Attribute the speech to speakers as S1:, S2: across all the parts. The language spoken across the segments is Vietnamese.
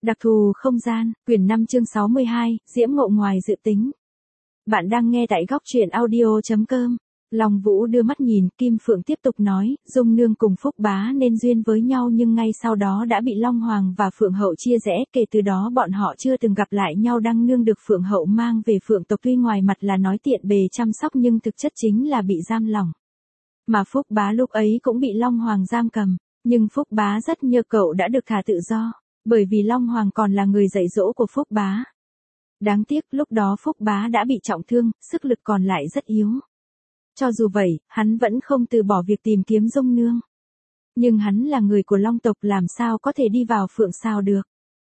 S1: Đặc thù không gian, quyển 5 chương 62, Diễm Ngộ ngoài dự tính. Bạn đang nghe tại góc truyện audio.com. Long Vũ đưa mắt nhìn, Kim Phượng tiếp tục nói, Dung Nương cùng Phúc Bá nên duyên với nhau nhưng ngay sau đó đã bị Long Hoàng và Phượng Hậu chia rẽ, kể từ đó bọn họ chưa từng gặp lại nhau. Đăng Nương được Phượng Hậu mang về Phượng tộc tuy ngoài mặt là nói tiện bề chăm sóc nhưng thực chất chính là bị giam lỏng. Mà Phúc Bá lúc ấy cũng bị Long Hoàng giam cầm, nhưng Phúc Bá rất nhờ cậu đã được thả tự do, bởi vì Long Hoàng còn là người dạy dỗ của Phúc Bá. Đáng tiếc lúc đó Phúc Bá đã bị trọng thương, sức lực còn lại rất yếu. Cho dù vậy, hắn vẫn không từ bỏ việc tìm kiếm Dung Nương. Nhưng hắn là người của Long tộc làm sao có thể đi vào Phượng sao được.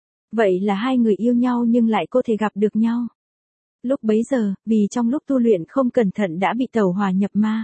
S1: Vậy là hai người yêu nhau nhưng lại có thể gặp được nhau. Lúc bấy giờ, vì trong lúc tu luyện không cẩn thận đã bị tẩu hỏa nhập ma.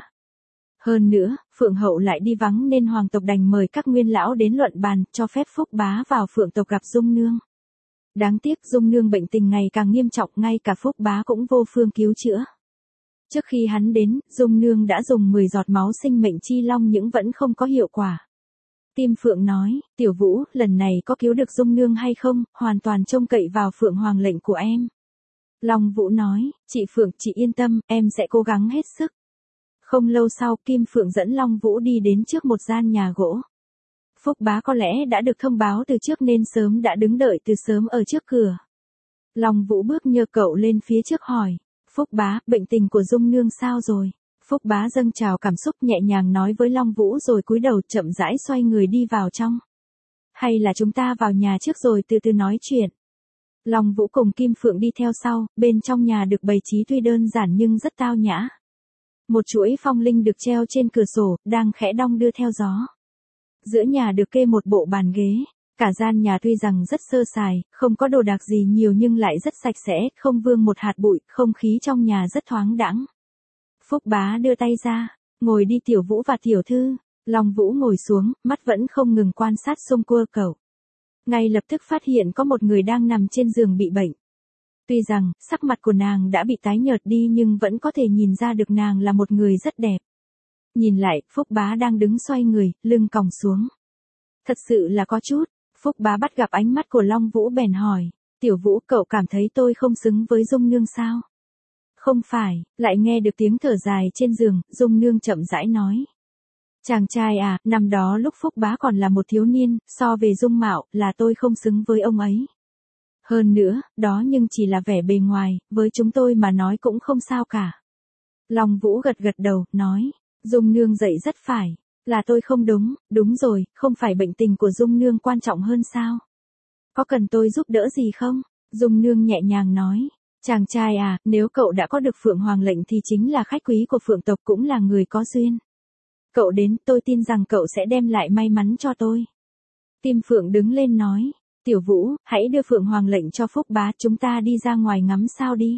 S1: Hơn nữa, Phượng Hậu lại đi vắng nên Hoàng tộc đành mời các nguyên lão đến luận bàn, cho phép Phúc Bá vào Phượng tộc gặp Dung Nương. Đáng tiếc Dung Nương bệnh tình ngày càng nghiêm trọng, ngay cả Phúc Bá cũng vô phương cứu chữa. Trước khi hắn đến, Dung Nương đã dùng 10 giọt máu sinh mệnh chi long nhưng vẫn không có hiệu quả. Kim Phượng nói, Tiểu Vũ, lần này có cứu được Dung Nương hay không, hoàn toàn trông cậy vào Phượng Hoàng lệnh của em. Long Vũ nói, chị Phượng, chị yên tâm, em sẽ cố gắng hết sức. Không lâu sau, Kim Phượng dẫn Long Vũ đi đến trước một gian nhà gỗ. Phúc Bá có lẽ đã được thông báo từ trước nên sớm đã đứng đợi từ sớm ở trước cửa. Long Vũ bước nhờ cậu lên phía trước hỏi, Phúc Bá, bệnh tình của Dung Nương sao rồi? Phúc Bá dâng trào cảm xúc nhẹ nhàng nói với Long Vũ rồi cúi đầu chậm rãi xoay người đi vào trong. Hay là chúng ta vào nhà trước rồi từ từ nói chuyện. Long Vũ cùng Kim Phượng đi theo sau, bên trong nhà được bày trí tuy đơn giản nhưng rất tao nhã. Một chuỗi phong linh được treo trên cửa sổ, đang khẽ đong đưa theo gió. Giữa nhà được kê một bộ bàn ghế. Cả gian nhà tuy rằng rất sơ sài, không có đồ đạc gì nhiều nhưng lại rất sạch sẽ, không vương một hạt bụi, không khí trong nhà rất thoáng đãng. Phúc Bá đưa tay ra, ngồi đi Tiểu Vũ và Tiểu Thư. Long Vũ ngồi xuống, mắt vẫn không ngừng quan sát xung quanh cậu. Ngay lập tức phát hiện có một người đang nằm trên giường bị bệnh. Tuy rằng, sắc mặt của nàng đã bị tái nhợt đi nhưng vẫn có thể nhìn ra được nàng là một người rất đẹp. Nhìn lại, Phúc Bá đang đứng xoay người, lưng còng xuống. Thật sự là có chút. Phúc Bá bắt gặp ánh mắt của Long Vũ bèn hỏi, Tiểu Vũ, cậu cảm thấy tôi không xứng với Dung Nương sao? Không phải, lại nghe được tiếng thở dài trên giường, Dung Nương chậm rãi nói. Chàng trai à, năm đó lúc Phúc Bá còn là một thiếu niên, so về dung mạo, là tôi không xứng với ông ấy. Hơn nữa, đó nhưng chỉ là vẻ bề ngoài, với chúng tôi mà nói cũng không sao cả. Long Vũ gật gật đầu, nói, Dung Nương dạy rất phải. Là tôi không đúng, đúng rồi, không phải bệnh tình của Dung Nương quan trọng hơn sao? Có cần tôi giúp đỡ gì không? Dung Nương nhẹ nhàng nói, chàng trai à, nếu cậu đã có được Phượng Hoàng lệnh thì chính là khách quý của Phượng tộc cũng là người có duyên. Cậu đến, tôi tin rằng cậu sẽ đem lại may mắn cho tôi. Kim Phượng đứng lên nói, Tiểu Vũ, hãy đưa Phượng Hoàng lệnh cho Phúc Bá, chúng ta đi ra ngoài ngắm sao đi.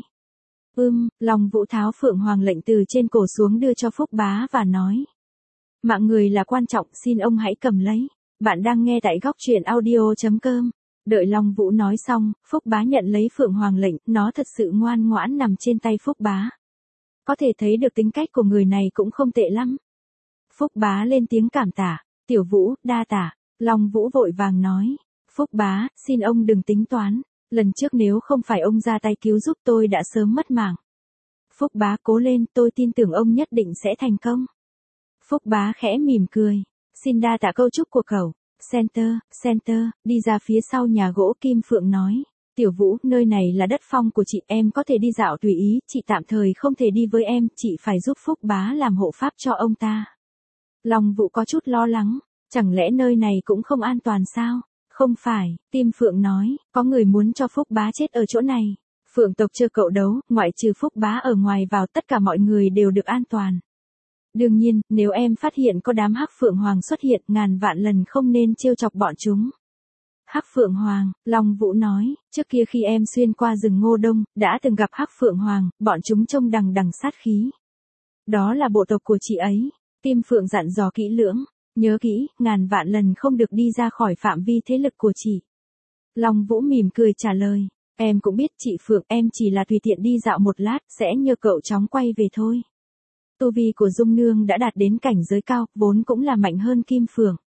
S1: Long Vũ tháo Phượng Hoàng lệnh từ trên cổ xuống đưa cho Phúc Bá và nói. Mạng người là quan trọng, xin ông hãy cầm lấy. Bạn đang nghe tại góc truyện audio.com. Đợi Long Vũ nói xong, Phúc Bá nhận lấy Phượng Hoàng lệnh, nó thật sự ngoan ngoãn nằm trên tay Phúc Bá. Có thể thấy được tính cách của người này cũng không tệ lắm. Phúc Bá lên tiếng cảm tạ, Tiểu Vũ, đa tạ. Long Vũ vội vàng nói, Phúc Bá, xin ông đừng tính toán. Lần trước nếu không phải ông ra tay cứu giúp tôi đã sớm mất mạng. Phúc Bá cố lên, tôi tin tưởng ông nhất định sẽ thành công. Phúc Bá khẽ mỉm cười, xin đa tạ câu chúc của cậu. Center, đi ra phía sau nhà gỗ. Kim Phượng nói, Tiểu Vũ, nơi này là đất phong của chị, em có thể đi dạo tùy ý, chị tạm thời không thể đi với em, chị phải giúp Phúc Bá làm hộ pháp cho ông ta. Long Vũ có chút lo lắng, chẳng lẽ nơi này cũng không an toàn sao? Không phải, Kim Phượng nói, có người muốn cho Phúc Bá chết ở chỗ này. Phượng tộc chưa cậu đấu, ngoại trừ Phúc Bá ở ngoài vào tất cả mọi người đều được an toàn. Đương nhiên, nếu em phát hiện có đám Hắc Phượng Hoàng xuất hiện, ngàn vạn lần không nên trêu chọc bọn chúng. Hắc Phượng Hoàng, Long Vũ nói, trước kia khi em xuyên qua rừng Ngô Đông, đã từng gặp Hắc Phượng Hoàng, bọn chúng trông đằng đằng sát khí. Đó là bộ tộc của chị ấy. Kim Phượng dặn dò kỹ lưỡng, nhớ kỹ, ngàn vạn lần không được đi ra khỏi phạm vi thế lực của chị. Long Vũ mỉm cười trả lời, em cũng biết chị Phượng, em chỉ là tùy tiện đi dạo một lát, sẽ nhờ cậu chóng quay về thôi. Tu vi của Dung Nương đã đạt đến cảnh giới cao, vốn cũng là mạnh hơn Kim Phượng.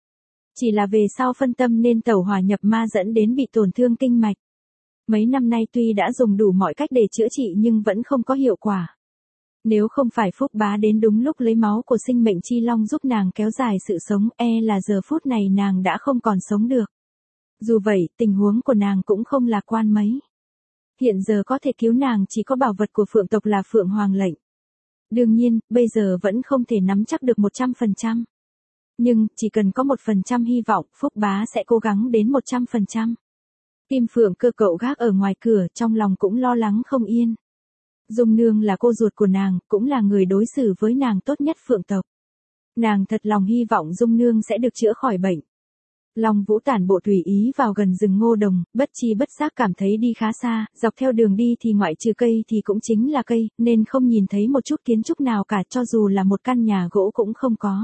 S1: Chỉ là về sau phân tâm nên tẩu hỏa nhập ma dẫn đến bị tổn thương kinh mạch. Mấy năm nay tuy đã dùng đủ mọi cách để chữa trị nhưng vẫn không có hiệu quả. Nếu không phải Phúc Bá đến đúng lúc lấy máu của sinh mệnh chi long giúp nàng kéo dài sự sống, là giờ phút này nàng đã không còn sống được. Dù vậy, tình huống của nàng cũng không lạc quan mấy. Hiện giờ có thể cứu nàng chỉ có bảo vật của Phượng tộc là Phượng Hoàng lệnh. Đương nhiên, bây giờ vẫn không thể nắm chắc được 100%. Nhưng, chỉ cần có 1% hy vọng, Phúc Bá sẽ cố gắng đến 100%. Kim Phượng Cơ cậu gác ở ngoài cửa, trong lòng cũng lo lắng không yên. Dung Nương là cô ruột của nàng, cũng là người đối xử với nàng tốt nhất Phượng tộc. Nàng thật lòng hy vọng Dung Nương sẽ được chữa khỏi bệnh. Long Vũ tản bộ tùy ý vào gần rừng ngô đồng, bất chi bất giác cảm thấy đi khá xa, dọc theo đường đi thì ngoại trừ cây thì cũng chính là cây, nên không nhìn thấy một chút kiến trúc nào cả, cho dù là một căn nhà gỗ cũng không có.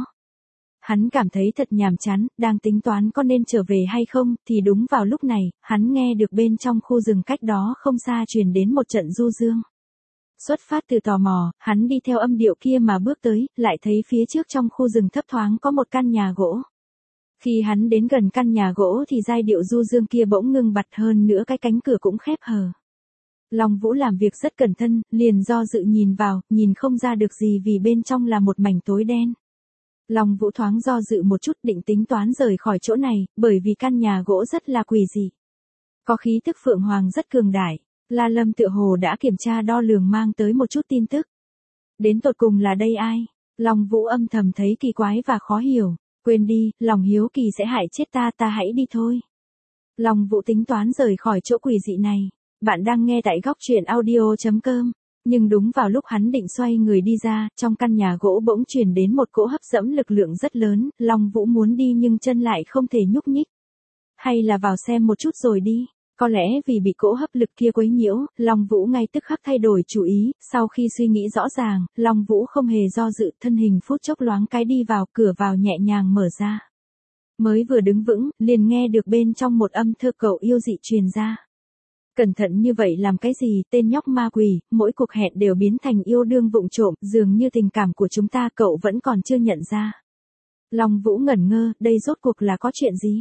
S1: Hắn cảm thấy thật nhàm chán, đang tính toán có nên trở về hay không, thì đúng vào lúc này, hắn nghe được bên trong khu rừng cách đó không xa truyền đến một trận du dương. Xuất phát từ tò mò, hắn đi theo âm điệu kia mà bước tới, lại thấy phía trước trong khu rừng thấp thoáng có một căn nhà gỗ. Khi hắn đến gần căn nhà gỗ thì giai điệu du dương kia bỗng ngưng bặt, hơn nữa cái cánh cửa cũng khép hờ. Long Vũ làm việc rất cẩn thận, liền do dự nhìn vào, nhìn không ra được gì vì bên trong là một mảnh tối đen. Long Vũ thoáng do dự một chút định tính toán rời khỏi chỗ này, bởi vì căn nhà gỗ rất là quỷ dị. Có khí tức Phượng Hoàng rất cường đại, La Lâm tựa hồ đã kiểm tra đo lường mang tới một chút tin tức. Đến tột cùng là đây ai? Long Vũ âm thầm thấy kỳ quái và khó hiểu. Quên đi, lòng hiếu kỳ sẽ hại chết ta hãy đi thôi. Long Vũ tính toán rời khỏi chỗ quỷ dị này. Bạn đang nghe tại góc truyện audio.com. Nhưng đúng vào lúc hắn định xoay người đi ra, trong căn nhà gỗ bỗng truyền đến một cỗ hấp dẫn lực lượng rất lớn, Long Vũ muốn đi nhưng chân lại không thể nhúc nhích. Hay là vào xem một chút rồi đi. Có lẽ vì bị cỗ hấp lực kia quấy nhiễu, Long Vũ ngay tức khắc thay đổi chủ ý, sau khi suy nghĩ rõ ràng, Long Vũ không hề do dự, thân hình phút chốc loáng cái đi vào, cửa vào nhẹ nhàng mở ra. Mới vừa đứng vững, liền nghe được bên trong một âm thơ cậu yêu dị truyền ra. Cẩn thận như vậy làm cái gì, tên nhóc ma quỷ, mỗi cuộc hẹn đều biến thành yêu đương vụng trộm, dường như tình cảm của chúng ta cậu vẫn còn chưa nhận ra. Long Vũ ngẩn ngơ, đây rốt cuộc là có chuyện gì?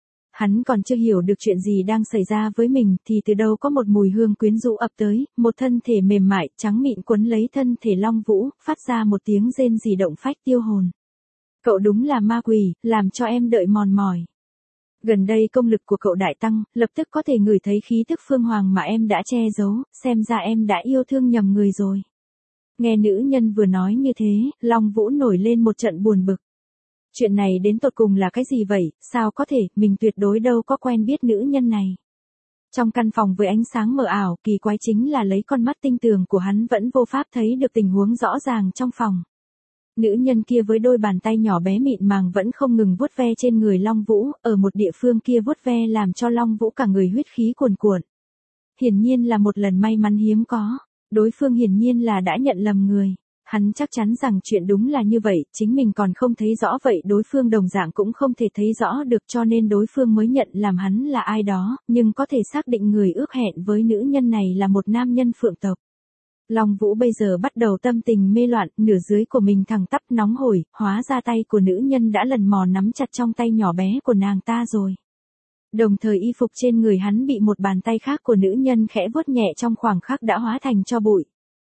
S1: Hắn còn chưa hiểu được chuyện gì đang xảy ra với mình thì từ đâu có một mùi hương quyến rũ ập tới, một thân thể mềm mại, trắng mịn quấn lấy thân thể Long Vũ, phát ra một tiếng rên rỉ động phách tiêu hồn. Cậu đúng là ma quỷ, làm cho em đợi mòn mỏi. Gần đây công lực của cậu đại tăng, lập tức có thể ngửi thấy khí tức Phương Hoàng mà em đã che giấu, xem ra em đã yêu thương nhầm người rồi. Nghe nữ nhân vừa nói như thế, Long Vũ nổi lên một trận buồn bực. Chuyện này đến tột cùng là cái gì vậy, sao có thể, mình tuyệt đối đâu có quen biết nữ nhân này. Trong căn phòng với ánh sáng mờ ảo, kỳ quái chính là lấy con mắt tinh tường của hắn vẫn vô pháp thấy được tình huống rõ ràng trong phòng. Nữ nhân kia với đôi bàn tay nhỏ bé mịn màng vẫn không ngừng vuốt ve trên người Long Vũ, ở một địa phương kia vuốt ve làm cho Long Vũ cả người huyết khí cuồn cuộn. Hiển nhiên là một lần may mắn hiếm có, đối phương hiển nhiên là đã nhận lầm người. Hắn chắc chắn rằng chuyện đúng là như vậy, chính mình còn không thấy rõ vậy đối phương đồng dạng cũng không thể thấy rõ được cho nên đối phương mới nhận làm hắn là ai đó, nhưng có thể xác định người ước hẹn với nữ nhân này là một nam nhân Phượng tộc. Long Vũ bây giờ bắt đầu tâm tình mê loạn, nửa dưới của mình thẳng tắp nóng hổi, hóa ra tay của nữ nhân đã lần mò nắm chặt trong tay nhỏ bé của nàng ta rồi. Đồng thời y phục trên người hắn bị một bàn tay khác của nữ nhân khẽ vuốt nhẹ trong khoảng khắc đã hóa thành tro bụi.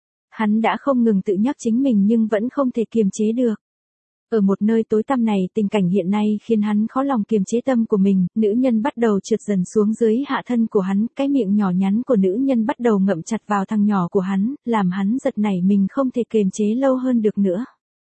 S1: Hắn đã không ngừng tự nhắc chính mình nhưng vẫn không thể kiềm chế được. Ở một nơi tối tăm này tình cảnh hiện nay khiến hắn khó lòng kiềm chế tâm của mình, nữ nhân bắt đầu trượt dần xuống dưới hạ thân của hắn, cái miệng nhỏ nhắn của nữ nhân bắt đầu ngậm chặt vào thằng nhỏ của hắn, làm hắn giật nảy mình không thể kiềm chế lâu hơn được nữa.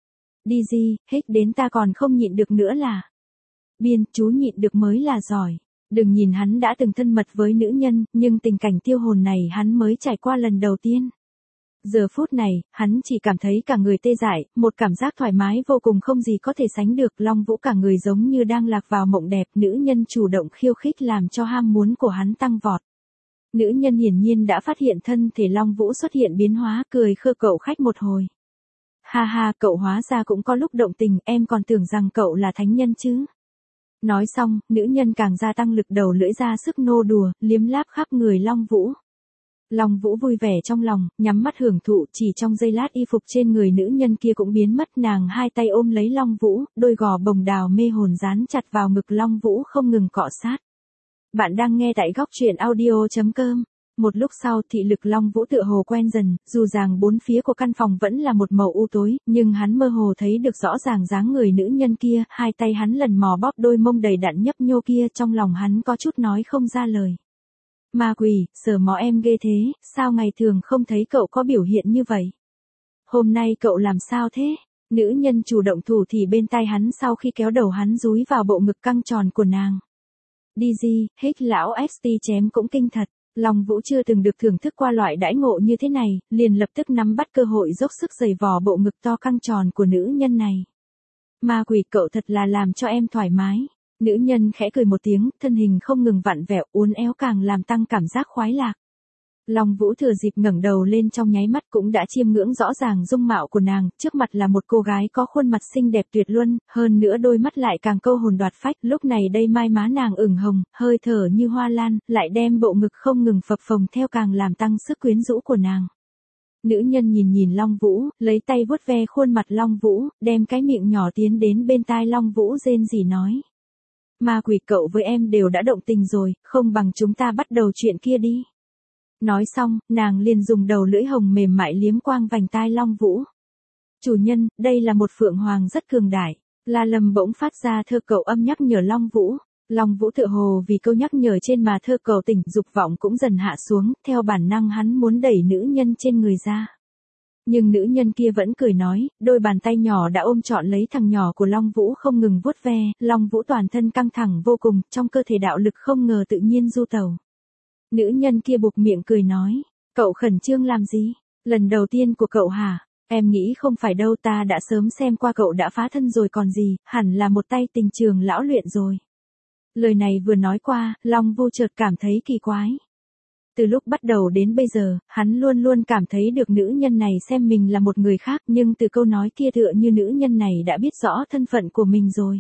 S1: Đi gì, hít đến ta còn không nhịn được nữa là. Biên, chú nhịn được mới là giỏi. Đừng nhìn hắn đã từng thân mật với nữ nhân, nhưng tình cảnh tiêu hồn này hắn mới trải qua lần đầu tiên. Giờ phút này, hắn chỉ cảm thấy cả người tê dại, một cảm giác thoải mái vô cùng không gì có thể sánh được. Long Vũ cả người giống như đang lạc vào mộng đẹp, nữ nhân chủ động khiêu khích làm cho ham muốn của hắn tăng vọt. Nữ nhân hiển nhiên đã phát hiện thân thể Long Vũ xuất hiện biến hóa, cười khơ cậu khách một hồi. Ha ha, cậu hóa ra cũng có lúc động tình, em còn tưởng rằng cậu là thánh nhân chứ. Nói xong, nữ nhân càng gia tăng lực đầu lưỡi ra sức nô đùa, liếm láp khắp người Long Vũ. Long Vũ vui vẻ trong lòng, nhắm mắt hưởng thụ, chỉ trong giây lát y phục trên người nữ nhân kia cũng biến mất, nàng hai tay ôm lấy Long Vũ, đôi gò bồng đào mê hồn dán chặt vào ngực Long Vũ không ngừng cọ sát. Bạn đang nghe tại góc truyện audio.com. Một lúc sau thị lực Long Vũ tựa hồ quen dần, dù rằng bốn phía của căn phòng vẫn là một màu u tối, nhưng hắn mơ hồ thấy được rõ ràng dáng người nữ nhân kia, hai tay hắn lần mò bóp đôi mông đầy đặn nhấp nhô kia, trong lòng hắn có chút nói không ra lời. Ma quỷ, sờ mó em ghê thế, sao ngày thường không thấy cậu có biểu hiện như vậy? Hôm nay cậu làm sao thế? Nữ nhân chủ động thủ thì bên tai hắn sau khi kéo đầu hắn dúi vào bộ ngực căng tròn của nàng. Đi gì, hích lão ST chém cũng kinh thật. Long Vũ chưa từng được thưởng thức qua loại đãi ngộ như thế này, liền lập tức nắm bắt cơ hội dốc sức giày vò bộ ngực to căng tròn của nữ nhân này. Ma quỷ, cậu thật là làm cho em thoải mái. Nữ nhân khẽ cười một tiếng, thân hình không ngừng vặn vẹo uốn éo càng làm tăng cảm giác khoái lạc. Long Vũ thừa dịp ngẩng đầu lên trong nháy mắt cũng đã chiêm ngưỡng rõ ràng dung mạo của nàng, trước mặt là một cô gái có khuôn mặt xinh đẹp tuyệt luân, hơn nữa đôi mắt lại càng câu hồn đoạt phách, lúc này đây mai má nàng ửng hồng, hơi thở như hoa lan, lại đem bộ ngực không ngừng phập phồng theo càng làm tăng sức quyến rũ của nàng. Nữ nhân nhìn Long Vũ, lấy tay vuốt ve khuôn mặt Long Vũ, đem cái miệng nhỏ tiến đến bên tai Long Vũ rên rỉ nói. Ma quỷ, cậu với em đều đã động tình rồi, không bằng chúng ta bắt đầu chuyện kia đi. Nói xong, nàng liền dùng đầu lưỡi hồng mềm mại liếm quang vành tai Long Vũ. Chủ nhân, đây là một phượng hoàng rất cường đại. La Lâm bỗng phát ra thơ cầu âm nhắc nhở Long Vũ. Long Vũ tựa hồ vì câu nhắc nhở trên mà thơ cầu tỉnh, dục vọng cũng dần hạ xuống, theo bản năng hắn muốn đẩy nữ nhân trên người ra. Nhưng nữ nhân kia vẫn cười nói, đôi bàn tay nhỏ đã ôm trọn lấy thằng nhỏ của Long Vũ không ngừng vuốt ve, Long Vũ toàn thân căng thẳng vô cùng, trong cơ thể đạo lực không ngờ tự nhiên du tẩu. Nữ nhân kia buộc miệng cười nói, cậu khẩn trương làm gì? Lần đầu tiên của cậu hả? Em nghĩ không phải đâu, ta đã sớm xem qua cậu đã phá thân rồi còn gì, hẳn là một tay tình trường lão luyện rồi. Lời này vừa nói qua, Long Vũ chợt cảm thấy kỳ quái. Từ lúc bắt đầu đến bây giờ, hắn luôn luôn cảm thấy được nữ nhân này xem mình là một người khác, nhưng từ câu nói kia tựa như nữ nhân này đã biết rõ thân phận của mình rồi.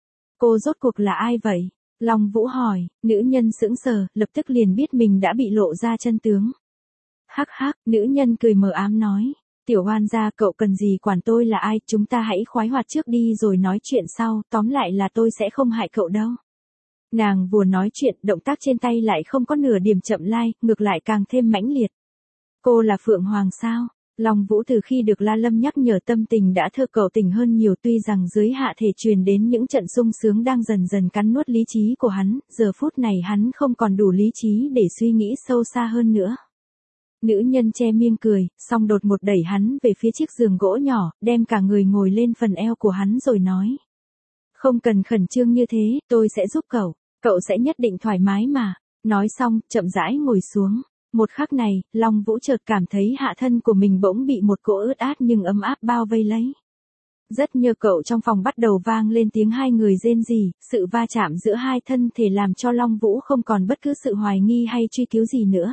S1: Cô rốt cuộc là ai vậy? Long Vũ hỏi, nữ nhân sững sờ, lập tức liền biết mình đã bị lộ ra chân tướng. Hắc hắc, nữ nhân cười mờ ám nói, tiểu oan gia, cậu cần gì quản tôi là ai, chúng ta hãy khoái hoạt trước đi rồi nói chuyện sau, tóm lại là tôi sẽ không hại cậu đâu. Nàng vừa nói chuyện, động tác trên tay lại không có nửa điểm chậm lai, ngược lại càng thêm mãnh liệt. Cô là Phượng Hoàng sao? Long Vũ từ khi được La Lâm nhắc nhở tâm tình đã thơ cầu tỉnh hơn nhiều, tuy rằng dưới hạ thể truyền đến những trận sung sướng đang dần dần cắn nuốt lý trí của hắn, giờ phút này hắn không còn đủ lý trí để suy nghĩ sâu xa hơn nữa. Nữ nhân che miệng cười, xong đột một đẩy hắn về phía chiếc giường gỗ nhỏ, đem cả người ngồi lên phần eo của hắn rồi nói. Không cần khẩn trương như thế, tôi sẽ giúp cậu sẽ nhất định thoải mái mà. Nói xong, chậm rãi ngồi xuống. Một khắc này, Long Vũ chợt cảm thấy hạ thân của mình bỗng bị một cỗ ướt át nhưng ấm áp bao vây lấy. Rất nhờ cậu trong phòng bắt đầu vang lên tiếng hai người rên rỉ, sự va chạm giữa hai thân thể làm cho Long Vũ không còn bất cứ sự hoài nghi hay truy cứu gì nữa.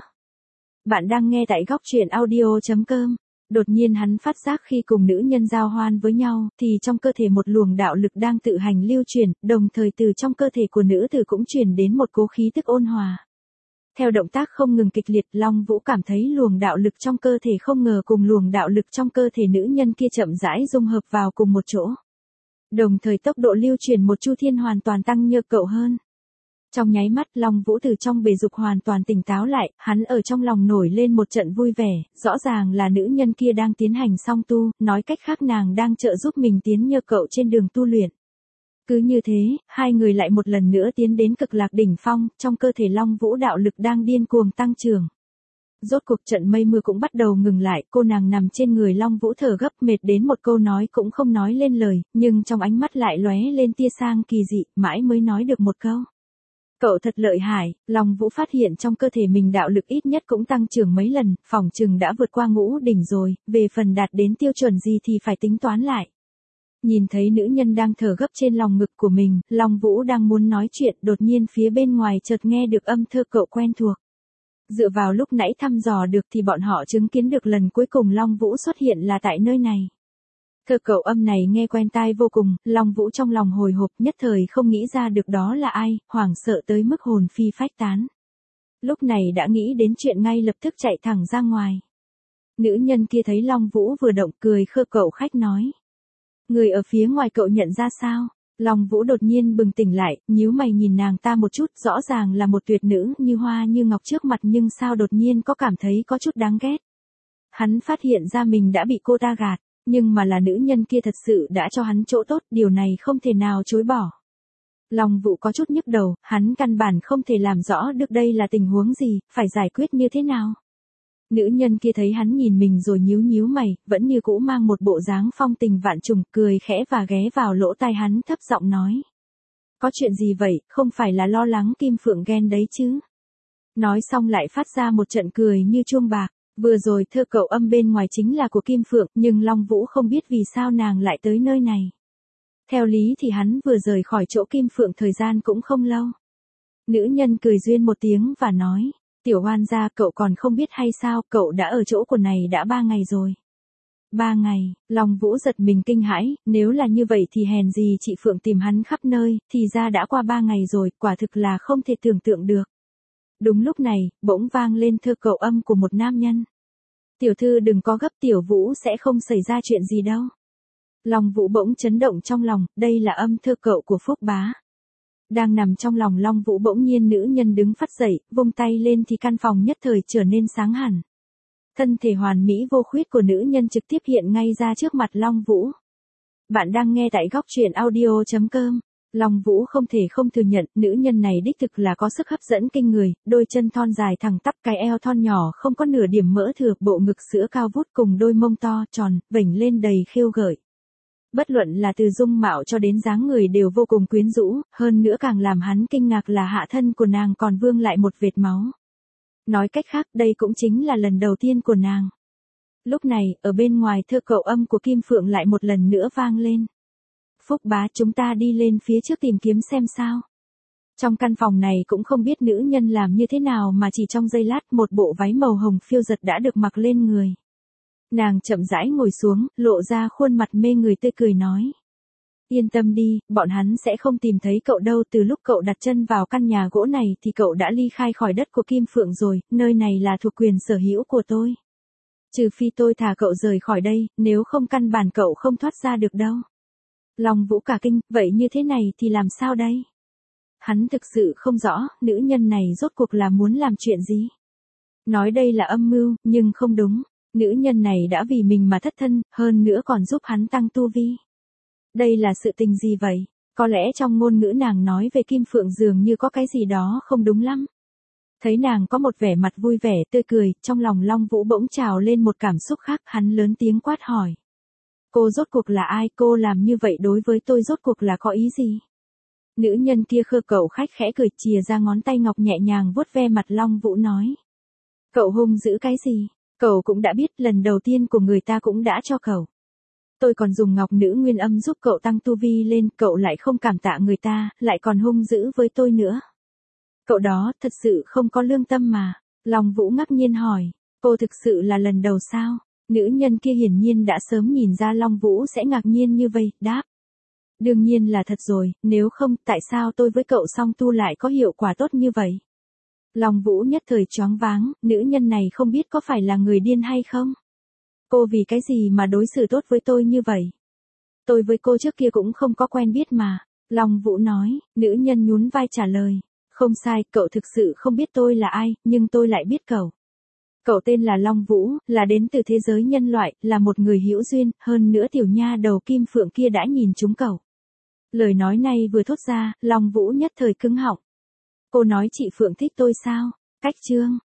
S1: Bạn đang nghe tại góc truyện audio.com. Đột nhiên hắn phát giác khi cùng nữ nhân giao hoan với nhau, thì trong cơ thể một luồng đạo lực đang tự hành lưu chuyển, đồng thời từ trong cơ thể của nữ tử cũng truyền đến một cỗ khí tức ôn hòa. Theo động tác không ngừng kịch liệt, Long Vũ cảm thấy luồng đạo lực trong cơ thể không ngờ cùng luồng đạo lực trong cơ thể nữ nhân kia chậm rãi dung hợp vào cùng một chỗ. Đồng thời tốc độ lưu truyền một chu thiên hoàn toàn tăng nhờ cậu hơn. Trong nháy mắt, Long Vũ từ trong bể dục hoàn toàn tỉnh táo lại, hắn ở trong lòng nổi lên một trận vui vẻ, rõ ràng là nữ nhân kia đang tiến hành song tu, nói cách khác nàng đang trợ giúp mình tiến nhờ cậu trên đường tu luyện. Cứ như thế, hai người lại một lần nữa tiến đến cực lạc đỉnh phong, trong cơ thể Long Vũ đạo lực đang điên cuồng tăng trưởng. Rốt cuộc trận mây mưa cũng bắt đầu ngừng lại, cô nàng nằm trên người Long Vũ thở gấp mệt đến một câu nói cũng không nói lên lời, nhưng trong ánh mắt lại lóe lên tia sang kỳ dị, mãi mới nói được một câu. Cậu thật lợi hại, Long Vũ phát hiện trong cơ thể mình đạo lực ít nhất cũng tăng trưởng mấy lần, phỏng chừng đã vượt qua ngũ đỉnh rồi, về phần đạt đến tiêu chuẩn gì thì phải tính toán lại. Nhìn thấy nữ nhân đang thở gấp trên lòng ngực của mình, Long Vũ đang muốn nói chuyện, đột nhiên phía bên ngoài chợt nghe được âm thơ cậu quen thuộc. Dựa vào lúc nãy thăm dò được thì bọn họ chứng kiến được lần cuối cùng Long Vũ xuất hiện là tại nơi này. Thơ cậu âm này nghe quen tai vô cùng, Long Vũ trong lòng hồi hộp nhất thời không nghĩ ra được đó là ai, hoảng sợ tới mức hồn phi phách tán. Lúc này đã nghĩ đến chuyện ngay lập tức chạy thẳng ra ngoài. Nữ nhân kia thấy Long Vũ vừa động cười khơ cậu khách nói. Người ở phía ngoài cậu nhận ra sao? Long Vũ đột nhiên bừng tỉnh lại, nhíu mày nhìn nàng ta một chút, rõ ràng là một tuyệt nữ như hoa như ngọc trước mặt nhưng sao đột nhiên có cảm thấy có chút đáng ghét. Hắn phát hiện ra mình đã bị cô ta gạt, nhưng mà là nữ nhân kia thật sự đã cho hắn chỗ tốt, điều này không thể nào chối bỏ. Long Vũ có chút nhức đầu, hắn căn bản không thể làm rõ được đây là tình huống gì, phải giải quyết như thế nào. Nữ nhân kia thấy hắn nhìn mình rồi nhíu nhíu mày, vẫn như cũ mang một bộ dáng phong tình vạn trùng, cười khẽ và ghé vào lỗ tai hắn thấp giọng nói. Có chuyện gì vậy, không phải là lo lắng Kim Phượng ghen đấy chứ? Nói xong lại phát ra một trận cười như chuông bạc. Vừa rồi thơ cậu âm bên ngoài chính là của Kim Phượng, nhưng Long Vũ không biết vì sao nàng lại tới nơi này. Theo lý thì hắn vừa rời khỏi chỗ Kim Phượng thời gian cũng không lâu. Nữ nhân cười duyên một tiếng và nói, tiểu oan gia cậu còn không biết hay sao, cậu đã ở chỗ của này đã 3 ngày rồi. 3 ngày, Long Vũ giật mình kinh hãi, nếu là như vậy thì hèn gì chị Phượng tìm hắn khắp nơi, thì ra đã qua 3 ngày rồi, quả thực là không thể tưởng tượng được. Đúng lúc này, bỗng vang lên thơ cậu âm của một nam nhân. Tiểu thư đừng có gấp, tiểu Vũ sẽ không xảy ra chuyện gì đâu. Long Vũ bỗng chấn động trong lòng, đây là âm thơ cậu của Phúc Bá. Đang nằm trong lòng Long Vũ bỗng nhiên nữ nhân đứng phắt dậy, vung tay lên thì căn phòng nhất thời trở nên sáng hẳn. Thân thể hoàn mỹ vô khuyết của nữ nhân trực tiếp hiện ngay ra trước mặt Long Vũ. Bạn đang nghe tại góc truyện audio.com. Long Vũ không thể không thừa nhận, nữ nhân này đích thực là có sức hấp dẫn kinh người, đôi chân thon dài thẳng tắp, cái eo thon nhỏ không có nửa điểm mỡ thừa, bộ ngực sữa cao vút cùng đôi mông to, tròn, vểnh lên đầy khêu gợi. Bất luận là từ dung mạo cho đến dáng người đều vô cùng quyến rũ, hơn nữa càng làm hắn kinh ngạc là hạ thân của nàng còn vương lại một vệt máu. Nói cách khác, đây cũng chính là lần đầu tiên của nàng. Lúc này, ở bên ngoài thơ cậu âm của Kim Phượng lại một lần nữa vang lên. Phúc Bá, chúng ta đi lên phía trước tìm kiếm xem sao. Trong căn phòng này cũng không biết nữ nhân làm như thế nào mà chỉ trong giây lát một bộ váy màu hồng phiêu giật đã được mặc lên người. Nàng chậm rãi ngồi xuống, lộ ra khuôn mặt mê người tươi cười nói. Yên tâm đi, bọn hắn sẽ không tìm thấy cậu đâu, từ lúc cậu đặt chân vào căn nhà gỗ này thì cậu đã ly khai khỏi đất của Kim Phượng rồi, nơi này là thuộc quyền sở hữu của tôi. Trừ phi tôi thả cậu rời khỏi đây, nếu không căn bản cậu không thoát ra được đâu. Long Vũ cả kinh, vậy như thế này thì làm sao đây? Hắn thực sự không rõ, nữ nhân này rốt cuộc là muốn làm chuyện gì? Nói đây là âm mưu, nhưng không đúng. Nữ nhân này đã vì mình mà thất thân, hơn nữa còn giúp hắn tăng tu vi. Đây là sự tình gì vậy? Có lẽ trong ngôn ngữ nàng nói về Kim Phượng dường như có cái gì đó không đúng lắm. Thấy nàng có một vẻ mặt vui vẻ tươi cười, trong lòng Long Vũ bỗng trào lên một cảm xúc khác, hắn lớn tiếng quát hỏi. Cô rốt cuộc là ai, cô làm như vậy đối với tôi rốt cuộc là có ý gì? Nữ nhân kia khơ cậu khách khẽ cười chìa ra ngón tay ngọc nhẹ nhàng vuốt ve mặt Long Vũ nói. Cậu hung dữ cái gì? Cậu cũng đã biết lần đầu tiên của người ta cũng đã cho cậu. Tôi còn dùng ngọc nữ nguyên âm giúp cậu tăng tu vi lên, cậu lại không cảm tạ người ta, lại còn hung dữ với tôi nữa. Cậu đó thật sự không có lương tâm mà. Long Vũ ngạc nhiên hỏi, cô thực sự là lần đầu sao? Nữ nhân kia hiển nhiên đã sớm nhìn ra Long Vũ sẽ ngạc nhiên như vậy, đáp. Đương nhiên là thật rồi, nếu không tại sao tôi với cậu song tu lại có hiệu quả tốt như vậy? Long Vũ nhất thời choáng váng, nữ nhân này không biết có phải là người điên hay không? Cô vì cái gì mà đối xử tốt với tôi như vậy? Tôi với cô trước kia cũng không có quen biết mà. Long Vũ nói, nữ nhân nhún vai trả lời. Không sai, cậu thực sự không biết tôi là ai, nhưng tôi lại biết cậu. Cậu tên là Long Vũ, là đến từ thế giới nhân loại, là một người hữu duyên, hơn nữa tiểu nha đầu Kim Phượng kia đã nhìn trúng cậu. Lời nói này vừa thốt ra, Long Vũ nhất thời cứng họng. Cô nói chị Phượng thích tôi sao? Cách chương.